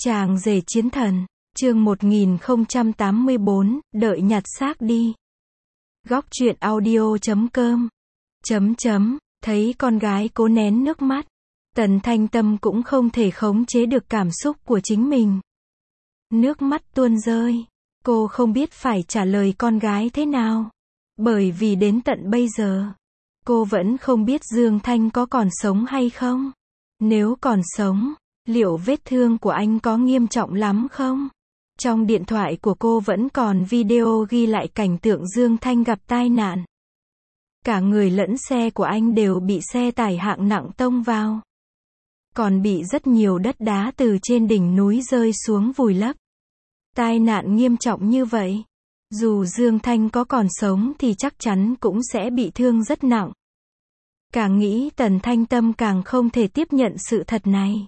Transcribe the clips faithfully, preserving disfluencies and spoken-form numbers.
Chàng rể chiến thần, chương một nghìn không trăm tám mươi bốn, đợi nhặt xác đi. Góc truyện audio chấm com. Chấm chấm, thấy con gái cố nén nước mắt. Tần Thanh Tâm cũng không thể khống chế được cảm xúc của chính mình. Nước mắt tuôn rơi. Cô không biết phải trả lời con gái thế nào. Bởi vì đến tận bây giờ, cô vẫn không biết Dương Thanh có còn sống hay không. Nếu còn sống, liệu vết thương của anh có nghiêm trọng lắm không? Trong điện thoại của cô vẫn còn video ghi lại cảnh tượng Dương Thanh gặp tai nạn. Cả người lẫn xe của anh đều bị xe tải hạng nặng tông vào. Còn bị rất nhiều đất đá từ trên đỉnh núi rơi xuống vùi lấp. Tai nạn nghiêm trọng như vậy, dù Dương Thanh có còn sống thì chắc chắn cũng sẽ bị thương rất nặng. Càng nghĩ Tần Thanh Tâm càng không thể tiếp nhận sự thật này.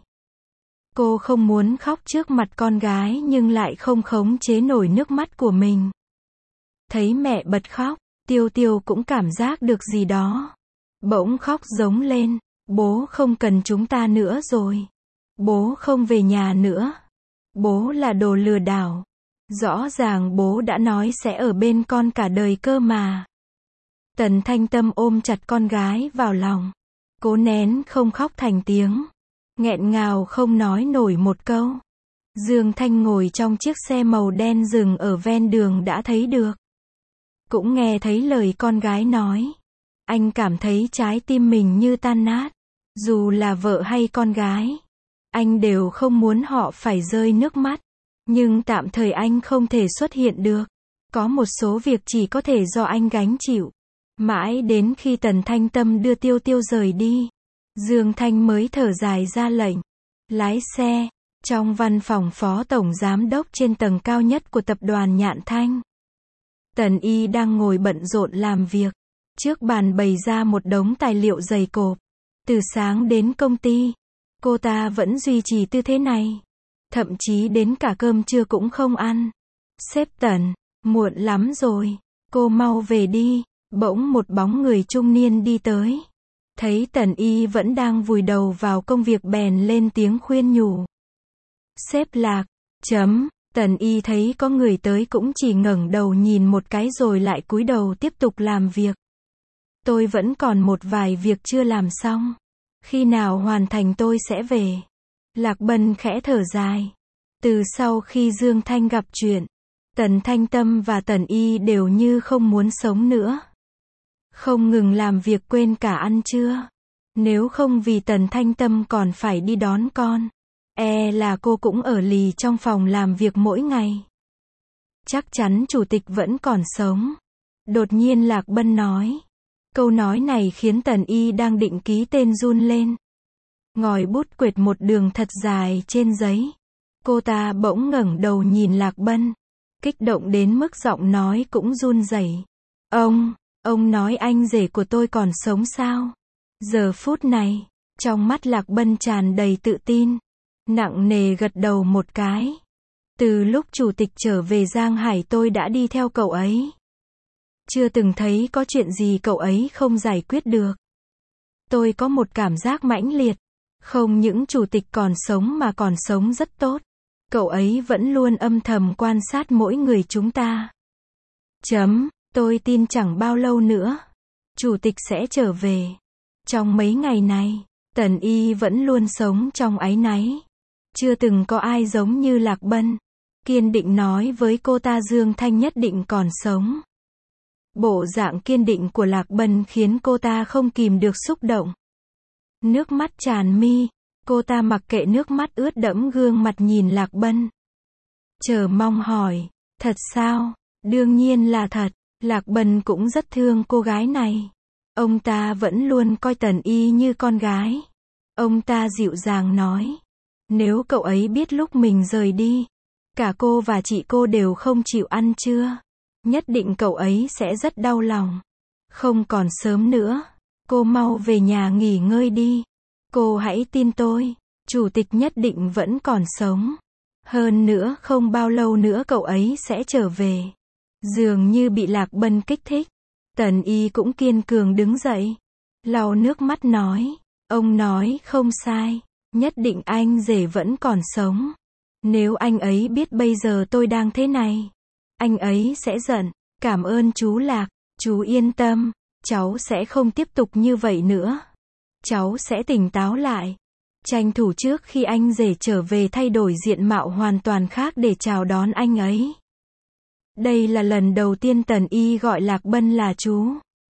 Cô không muốn khóc trước mặt con gái nhưng lại không khống chế nổi nước mắt của mình. Thấy mẹ bật khóc, Tiêu Tiêu cũng cảm giác được gì đó. Bỗng khóc giống lên, bố không cần chúng ta nữa rồi. Bố không về nhà nữa. Bố là đồ lừa đảo. Rõ ràng bố đã nói sẽ ở bên con cả đời cơ mà. Tần Thanh Tâm ôm chặt con gái vào lòng. Cố nén không khóc thành tiếng. Nghẹn ngào không nói nổi một câu. Dương Thanh ngồi trong chiếc xe màu đen dừng ở ven đường đã thấy được. Cũng nghe thấy lời con gái nói. Anh cảm thấy trái tim mình như tan nát. Dù là vợ hay con gái, anh đều không muốn họ phải rơi nước mắt. Nhưng tạm thời anh không thể xuất hiện được. Có một số việc chỉ có thể do anh gánh chịu. Mãi đến khi Tần Thanh Tâm đưa Tiêu Tiêu rời đi, Dương Thanh mới thở dài ra lệnh. Lái xe. Trong văn phòng phó tổng giám đốc trên tầng cao nhất của tập đoàn Nhạn Thanh, Tần Y đang ngồi bận rộn làm việc. Trước bàn bày ra một đống tài liệu dày cộp. Từ sáng đến công ty, cô ta vẫn duy trì tư thế này. Thậm chí đến cả cơm trưa cũng không ăn. Sếp Tần, muộn lắm rồi, cô mau về đi. Bỗng một bóng người trung niên đi tới. Thấy Tần Y vẫn đang vùi đầu vào công việc bèn lên tiếng khuyên nhủ. Sếp Lạc, chấm, Tần Y thấy có người tới cũng chỉ ngẩng đầu nhìn một cái rồi lại cúi đầu tiếp tục làm việc. Tôi vẫn còn một vài việc chưa làm xong. Khi nào hoàn thành tôi sẽ về. Lạc Bân khẽ thở dài. Từ sau khi Dương Thanh gặp chuyện, Tần Thanh Tâm và Tần Y đều như không muốn sống nữa. Không ngừng làm việc quên cả ăn trưa. Nếu không vì Tần Thanh Tâm còn phải đi đón con, e là cô cũng ở lì trong phòng làm việc mỗi ngày. Chắc chắn chủ tịch vẫn còn sống. Đột nhiên Lạc Bân nói. Câu nói này khiến Tần Y đang định ký tên run lên. Ngòi bút quệt một đường thật dài trên giấy. Cô ta bỗng ngẩng đầu nhìn Lạc Bân. Kích động đến mức giọng nói cũng run rẩy. Ông, ông nói anh rể của tôi còn sống sao? Giờ phút này, trong mắt Lạc Bân tràn đầy tự tin. Nặng nề gật đầu một cái. Từ lúc chủ tịch trở về Giang Hải tôi đã đi theo cậu ấy. Chưa từng thấy có chuyện gì cậu ấy không giải quyết được. Tôi có một cảm giác mãnh liệt. Không những chủ tịch còn sống mà còn sống rất tốt. Cậu ấy vẫn luôn âm thầm quan sát mỗi người chúng ta. Chấm, tôi tin chẳng bao lâu nữa, chủ tịch sẽ trở về. Trong mấy ngày này, Tần Y vẫn luôn sống trong áy náy. Chưa từng có ai giống như Lạc Bân. Kiên định nói với cô ta Dương Thanh nhất định còn sống. Bộ dạng kiên định của Lạc Bân khiến cô ta không kìm được xúc động. Nước mắt tràn mi, cô ta mặc kệ nước mắt ướt đẫm gương mặt nhìn Lạc Bân. Chờ mong hỏi, thật sao? Đương nhiên là thật, Lạc Bân cũng rất thương cô gái này. Ông ta vẫn luôn coi Tần Y như con gái. Ông ta dịu dàng nói, nếu cậu ấy biết lúc mình rời đi, cả cô và chị cô đều không chịu ăn trưa, nhất định cậu ấy sẽ rất đau lòng. Không còn sớm nữa, cô mau về nhà nghỉ ngơi đi. Cô hãy tin tôi, chủ tịch nhất định vẫn còn sống. Hơn nữa không bao lâu nữa cậu ấy sẽ trở về. Dường như bị Lạc Bân kích thích, Tần Y cũng kiên cường đứng dậy, lau nước mắt nói, ông nói không sai, nhất định anh rể vẫn còn sống. Nếu anh ấy biết bây giờ tôi đang thế này, anh ấy sẽ giận. Cảm ơn chú Lạc, chú yên tâm, cháu sẽ không tiếp tục như vậy nữa. Cháu sẽ tỉnh táo lại. Tranh thủ trước khi anh rể trở về thay đổi diện mạo hoàn toàn khác để chào đón anh ấy. Đây là lần đầu tiên Tần Y gọi Lạc Bân là chú.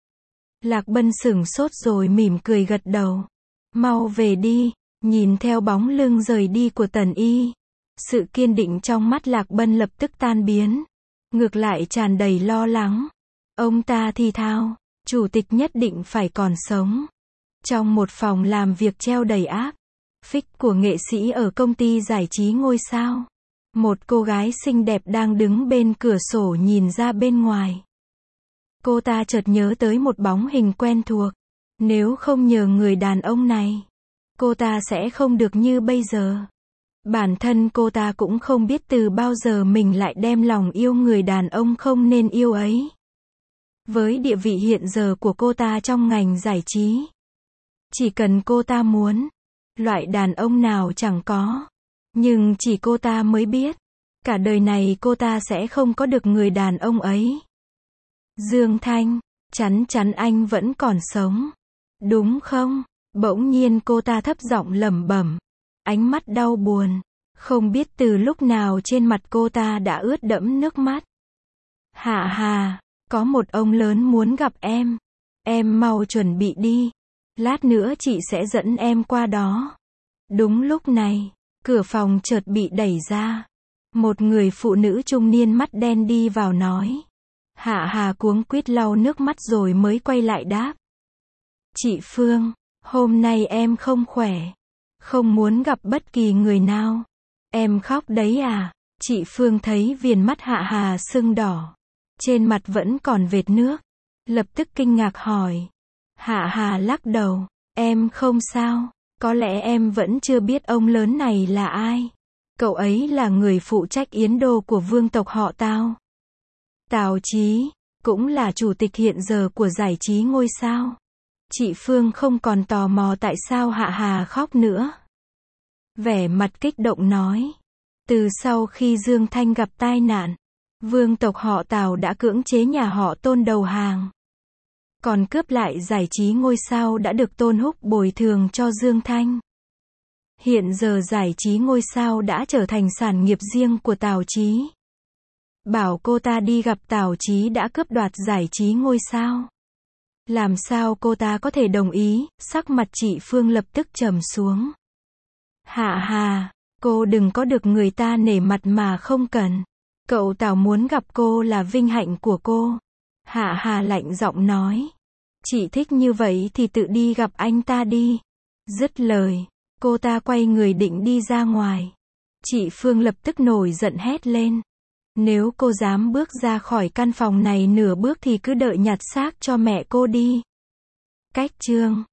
Lạc Bân sửng sốt rồi mỉm cười gật đầu. Mau về đi, nhìn theo bóng lưng rời đi của Tần Y. Sự kiên định trong mắt Lạc Bân lập tức tan biến. Ngược lại tràn đầy lo lắng. Ông ta thì thào, chủ tịch nhất định phải còn sống. Trong một phòng làm việc treo đầy áp phích của nghệ sĩ ở công ty giải trí ngôi sao. Một cô gái xinh đẹp đang đứng bên cửa sổ nhìn ra bên ngoài. Cô ta chợt nhớ tới một bóng hình quen thuộc. Nếu không nhờ người đàn ông này, cô ta sẽ không được như bây giờ. Bản thân cô ta cũng không biết từ bao giờ mình lại đem lòng yêu người đàn ông không nên yêu ấy. Với địa vị hiện giờ của cô ta trong ngành giải trí, chỉ cần cô ta muốn, loại đàn ông nào chẳng có. Nhưng chỉ cô ta mới biết, cả đời này cô ta sẽ không có được người đàn ông ấy. Dương Thanh, chắn chắn anh vẫn còn sống. Đúng không? Bỗng nhiên cô ta thấp giọng lẩm bẩm. Ánh mắt đau buồn. Không biết từ lúc nào trên mặt cô ta đã ướt đẫm nước mắt. Hạ Hà, có một ông lớn muốn gặp em. Em mau chuẩn bị đi. Lát nữa chị sẽ dẫn em qua đó. Đúng lúc này, cửa phòng chợt bị đẩy ra. Một người phụ nữ trung niên mắt đen đi vào nói. Hạ Hà cuống quýt lau nước mắt rồi mới quay lại đáp. Chị Phương, hôm nay em không khỏe. Không muốn gặp bất kỳ người nào. Em khóc đấy à? Chị Phương thấy viền mắt Hạ Hà sưng đỏ. Trên mặt vẫn còn vệt nước. Lập tức kinh ngạc hỏi. Hạ Hà lắc đầu. Em không sao. Có lẽ em vẫn chưa biết ông lớn này là ai. Cậu ấy là người phụ trách yến đô của vương tộc họ Tào. Tào Chí, cũng là chủ tịch hiện giờ của giải trí ngôi sao. Chị Phương không còn tò mò tại sao Hạ Hà khóc nữa. Vẻ mặt kích động nói. Từ sau khi Dương Thanh gặp tai nạn, vương tộc họ Tào đã cưỡng chế nhà họ Tôn đầu hàng. Còn cướp lại giải trí ngôi sao đã được Tôn Húc bồi thường cho Dương Thanh. Hiện giờ giải trí ngôi sao đã trở thành sản nghiệp riêng của Tào Chí. Bảo cô ta đi gặp Tào Chí đã cướp đoạt giải trí ngôi sao. Làm sao cô ta có thể đồng ý? Sắc mặt chị Phương lập tức trầm xuống. Hạ Hà, cô đừng có được người ta nể mặt mà không cần. Cậu Tào muốn gặp cô là vinh hạnh của cô. Hạ Hà lạnh giọng nói. Chị thích như vậy thì tự đi gặp anh ta đi. Dứt lời, cô ta quay người định đi ra ngoài. Chị Phương lập tức nổi giận hét lên. Nếu cô dám bước ra khỏi căn phòng này nửa bước thì cứ đợi nhặt xác cho mẹ cô đi. Cách chương